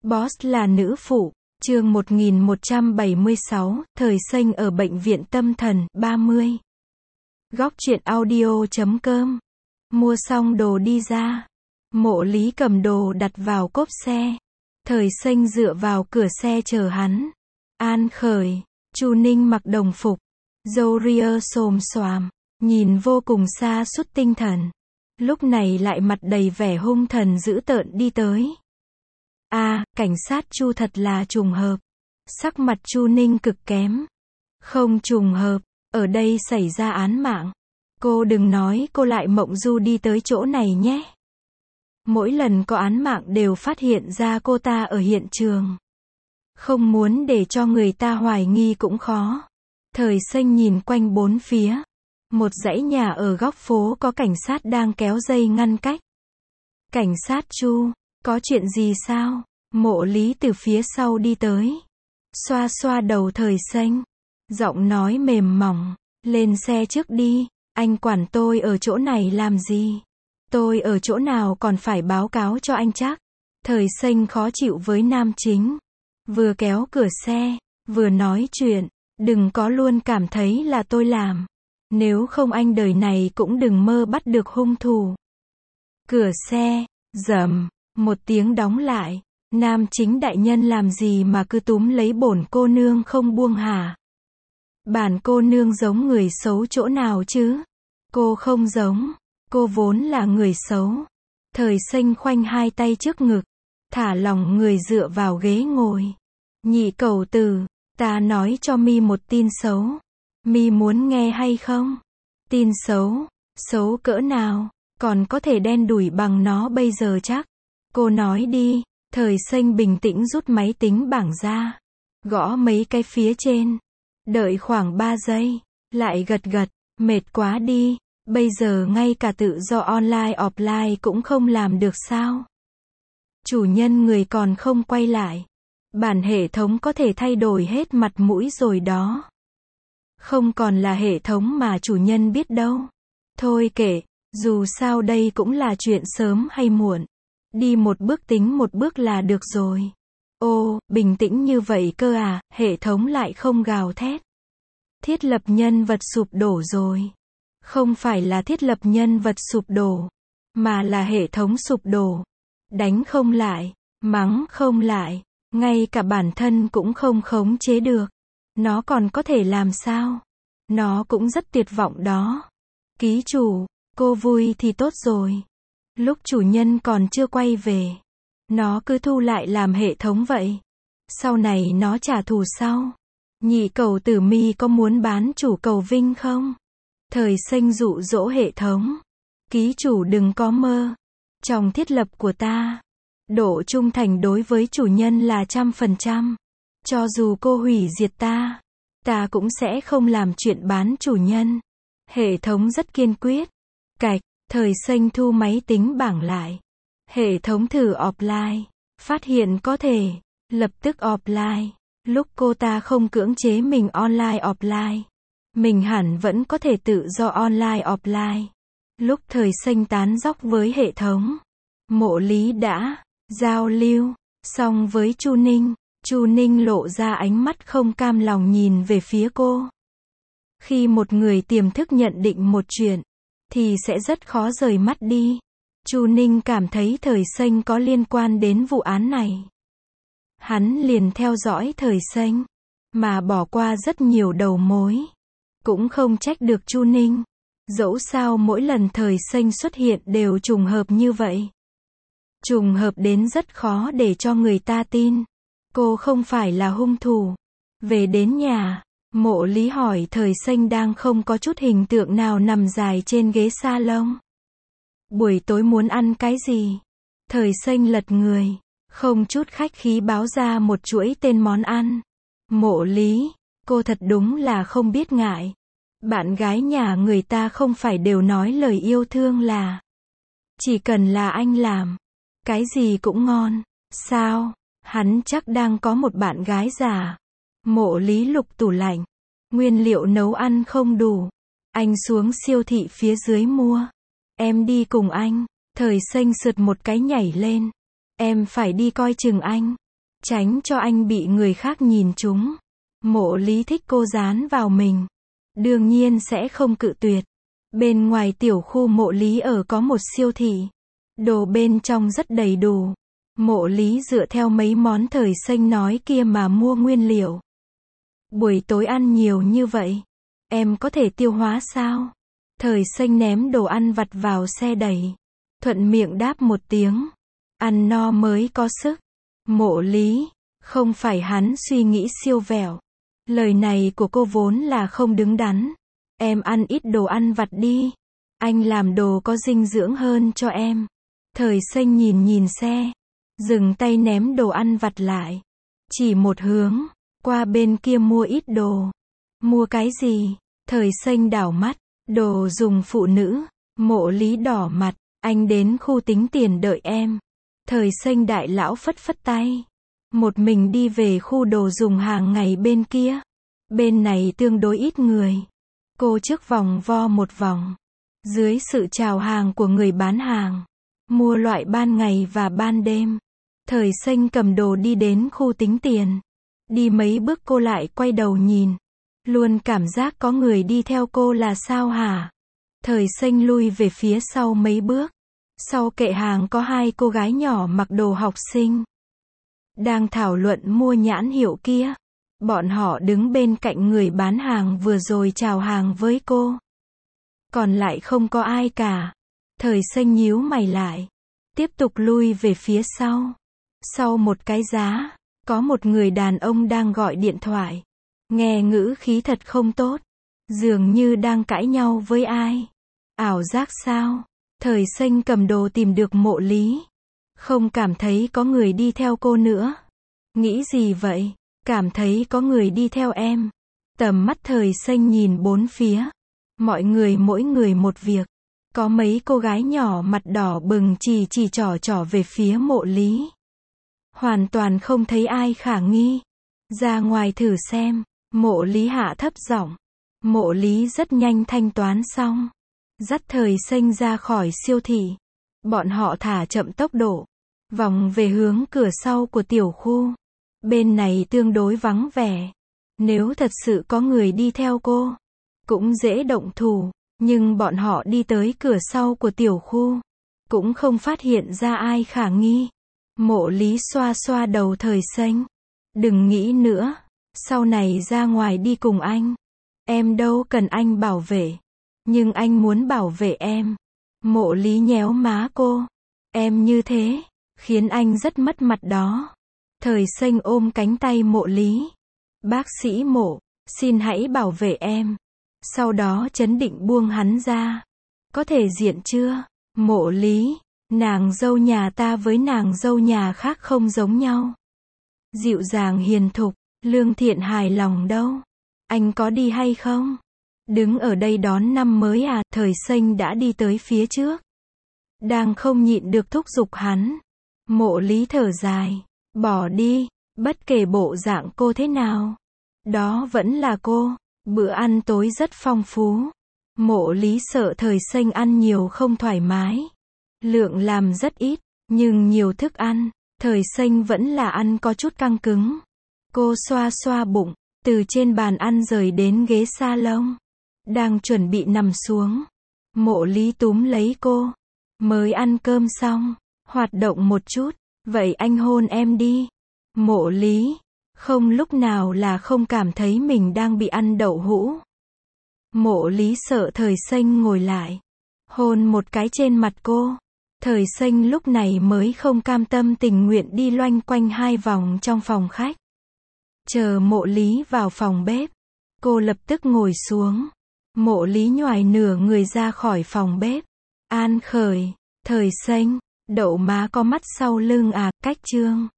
Boss là nữ phụ. Chương 1176, thời xanh ở bệnh viện tâm thần, 30. Góc truyện audio.com. Mua xong đồ đi ra. Mộ Lý cầm đồ đặt vào cốp xe. Thời xanh dựa vào cửa xe chờ hắn. An Khởi, Chu Ninh mặc đồng phục, râu ria xồm xoàm, nhìn vô cùng sa sút tinh thần. Lúc này lại mặt đầy vẻ hung thần dữ tợn đi tới. Cảnh sát Chu thật là trùng hợp. Sắc mặt Chu Ninh cực kém. Không trùng hợp, ở đây xảy ra án mạng. Cô đừng nói cô lại mộng du đi tới chỗ này nhé. Mỗi lần có án mạng đều phát hiện ra cô ta ở hiện trường. Không muốn để cho người ta hoài nghi cũng khó. Thời xanh nhìn quanh bốn phía. Một dãy nhà ở góc phố có cảnh sát đang kéo dây ngăn cách. Cảnh sát Chu, có chuyện gì sao? Mộ Lý từ phía sau đi tới. Xoa xoa đầu thời xanh. Giọng nói mềm mỏng. Lên xe trước đi, anh quản tôi ở chỗ này làm gì? Tôi ở chỗ nào còn phải báo cáo cho anh chắc? Thời xanh khó chịu với nam chính. Vừa kéo cửa xe, vừa nói chuyện. Đừng có luôn cảm thấy là tôi làm. Nếu không anh đời này cũng đừng mơ bắt được hung thủ. Cửa xe, rầm, một tiếng đóng lại. Nam chính đại nhân làm gì mà cứ túm lấy bổn cô nương không buông hả? Bản cô nương giống người xấu chỗ nào chứ? Cô không giống. Cô vốn là người xấu. Thời xanh khoanh hai tay trước ngực. Thả lỏng người dựa vào ghế ngồi. Nhị cẩu tử, ta nói cho mi một tin xấu. Mi muốn nghe hay không? Tin xấu? Xấu cỡ nào? Còn có thể đen đủi bằng nó bây giờ chắc. Cô nói đi. Thời xanh bình tĩnh rút máy tính bảng ra. Gõ mấy cái phía trên. Đợi khoảng 3 giây. Lại gật gật. Mệt quá đi. Bây giờ ngay cả tự do online offline cũng không làm được sao? Chủ nhân người còn không quay lại. Bản hệ thống có thể thay đổi hết mặt mũi rồi đó. Không còn là hệ thống mà chủ nhân biết đâu. Thôi kệ, dù sao đây cũng là chuyện sớm hay muộn. Đi một bước tính một bước là được rồi. Ô, bình tĩnh như vậy cơ à, hệ thống lại không gào thét. Thiết lập nhân vật sụp đổ rồi. Không phải là thiết lập nhân vật sụp đổ, mà là hệ thống sụp đổ. Đánh không lại, mắng không lại, ngay cả bản thân cũng không khống chế được. Nó còn có thể làm sao? Nó cũng rất tuyệt vọng đó. Ký chủ, cô vui thì tốt rồi. Lúc chủ nhân còn chưa quay về, nó cứ thu lại làm hệ thống vậy. Sau này nó trả thù sau. Nhị cẩu tử mi có muốn bán chủ cầu Vinh không? Thời xanh dụ dỗ hệ thống. Ký chủ đừng có mơ. Trong thiết lập của ta, độ trung thành đối với chủ nhân là 100%. Cho dù cô hủy diệt ta cũng sẽ không làm chuyện bán chủ nhân. Hệ thống rất kiên quyết. Cạch, thời xanh thu máy tính bảng lại. Hệ thống thử offline. Phát hiện có thể. Lập tức offline. Lúc cô ta không cưỡng chế mình online offline. Mình hẳn vẫn có thể tự do online offline. Lúc thời xanh tán dóc với hệ thống. Mộ Lý đã giao lưu xong với Chu Ninh. Chu Ninh lộ ra ánh mắt không cam lòng nhìn về phía cô. Khi một người tiềm thức nhận định một chuyện, thì sẽ rất khó rời mắt đi. Chu Ninh cảm thấy thời xanh có liên quan đến vụ án này. Hắn liền theo dõi thời xanh, mà bỏ qua rất nhiều đầu mối. Cũng không trách được Chu Ninh. Dẫu sao mỗi lần thời xanh xuất hiện đều trùng hợp như vậy. Trùng hợp đến rất khó để cho người ta tin. Cô không phải là hung thủ. Về đến nhà, Mộ Lý hỏi thời xanh đang không có chút hình tượng nào nằm dài trên ghế salon. Buổi tối muốn ăn cái gì? Thời xanh lật người, không chút khách khí báo ra một chuỗi tên món ăn. Mộ Lý, cô thật đúng là không biết ngại. Bạn gái nhà người ta không phải đều nói lời yêu thương là chỉ cần là anh làm, cái gì cũng ngon. Sao? Hắn chắc đang có một bạn gái già. Mộ Lý lục tủ lạnh. Nguyên liệu nấu ăn không đủ. Anh xuống siêu thị phía dưới mua. Em đi cùng anh. Thời xanh sượt một cái nhảy lên. Em phải đi coi chừng anh. Tránh cho anh bị người khác nhìn trúng. Mộ Lý thích cô dán vào mình. Đương nhiên sẽ không cự tuyệt. Bên ngoài tiểu khu Mộ Lý ở có một siêu thị. Đồ bên trong rất đầy đủ. Mộ Lý dựa theo mấy món Thời Xanh nói kia mà mua nguyên liệu. Buổi tối ăn nhiều như vậy, em có thể tiêu hóa sao? Thời Xanh ném đồ ăn vặt vào xe đẩy. Thuận miệng đáp một tiếng. Ăn no mới có sức. Mộ Lý, không phải hắn suy nghĩ siêu vẹo. Lời này của cô vốn là không đứng đắn. Em ăn ít đồ ăn vặt đi. Anh làm đồ có dinh dưỡng hơn cho em. Thời Xanh nhìn xe. Dừng tay ném đồ ăn vặt lại. Chỉ một hướng. Qua bên kia mua ít đồ. Mua cái gì? Thời Xanh đảo mắt. Đồ dùng phụ nữ. Mộ Lý đỏ mặt. Anh đến khu tính tiền đợi em. Thời Xanh đại lão phất phất tay. Một mình đi về khu đồ dùng hàng ngày bên kia. Bên này tương đối ít người. Cô trước vòng vo một vòng. Dưới sự chào hàng của người bán hàng. Mua loại ban ngày và ban đêm. Thời Xanh cầm đồ đi đến khu tính tiền. Đi mấy bước cô lại quay đầu nhìn. Luôn cảm giác có người đi theo cô là sao hả? Thời Xanh lui về phía sau mấy bước. Sau kệ hàng có hai cô gái nhỏ mặc đồ học sinh. Đang thảo luận mua nhãn hiệu kia. Bọn họ đứng bên cạnh người bán hàng vừa rồi chào hàng với cô. Còn lại không có ai cả. Thời Xanh nhíu mày lại. Tiếp tục lui về phía sau. Sau một cái giá, có một người đàn ông đang gọi điện thoại. Nghe ngữ khí thật không tốt. Dường như đang cãi nhau với ai. Ảo giác sao? Thời Xanh cầm đồ tìm được Mộ Lý. Không cảm thấy có người đi theo cô nữa. Nghĩ gì vậy? Cảm thấy có người đi theo em. Tầm mắt Thời Xanh nhìn bốn phía. Mọi người mỗi người một việc. Có mấy cô gái nhỏ mặt đỏ bừng chỉ trỏ về phía Mộ Lý. Hoàn toàn không thấy ai khả nghi. Ra ngoài thử xem. Mộ Lý hạ thấp giọng. Mộ Lý rất nhanh thanh toán xong. Dắt Thời Xanh ra khỏi siêu thị. Bọn họ thả chậm tốc độ. Vòng về hướng cửa sau của tiểu khu. Bên này tương đối vắng vẻ. Nếu thật sự có người đi theo cô, cũng dễ động thủ. Nhưng bọn họ đi tới cửa sau của tiểu khu. Cũng không phát hiện ra ai khả nghi. Mộ Lý xoa xoa đầu Thời Xanh. Đừng nghĩ nữa. Sau này ra ngoài đi cùng anh. Em đâu cần anh bảo vệ. Nhưng anh muốn bảo vệ em. Mộ Lý nhéo má cô. Em như thế, khiến anh rất mất mặt đó. Thời Xanh ôm cánh tay Mộ Lý. Bác sĩ Mộ, xin hãy bảo vệ em. Sau đó trấn định buông hắn ra. Có thể diện chưa? Mộ Lý, nàng dâu nhà ta với nàng dâu nhà khác không giống nhau. Dịu dàng hiền thục, lương thiện hài lòng đâu. Anh có đi hay không? Đứng ở đây đón năm mới à? Thời Xanh đã đi tới phía trước. Đang không nhịn được thúc giục hắn. Mộ Lý thở dài. Bỏ đi, bất kể bộ dạng cô thế nào. Đó vẫn là cô. Bữa ăn tối rất phong phú. Mộ Lý sợ Thời Xanh ăn nhiều không thoải mái. Lượng làm rất ít, nhưng nhiều thức ăn. Thời Xanh vẫn là ăn có chút căng cứng. Cô xoa xoa bụng, từ trên bàn ăn rời đến ghế salon. Đang chuẩn bị nằm xuống. Mộ Lý túm lấy cô. Mới ăn cơm xong, hoạt động một chút. Vậy anh hôn em đi. Mộ Lý, không lúc nào là không cảm thấy mình đang bị ăn đậu hũ. Mộ Lý sợ Thời Xanh ngồi lại. Hôn một cái trên mặt cô. Thời Xanh lúc này mới không cam tâm tình nguyện đi loanh quanh hai vòng trong phòng khách. Chờ Mộ Lý vào phòng bếp. Cô lập tức ngồi xuống. Mộ Lý nhoài nửa người ra khỏi phòng bếp. An khởi, Thời Xanh, đậu má có mắt sau lưng à, cách chương.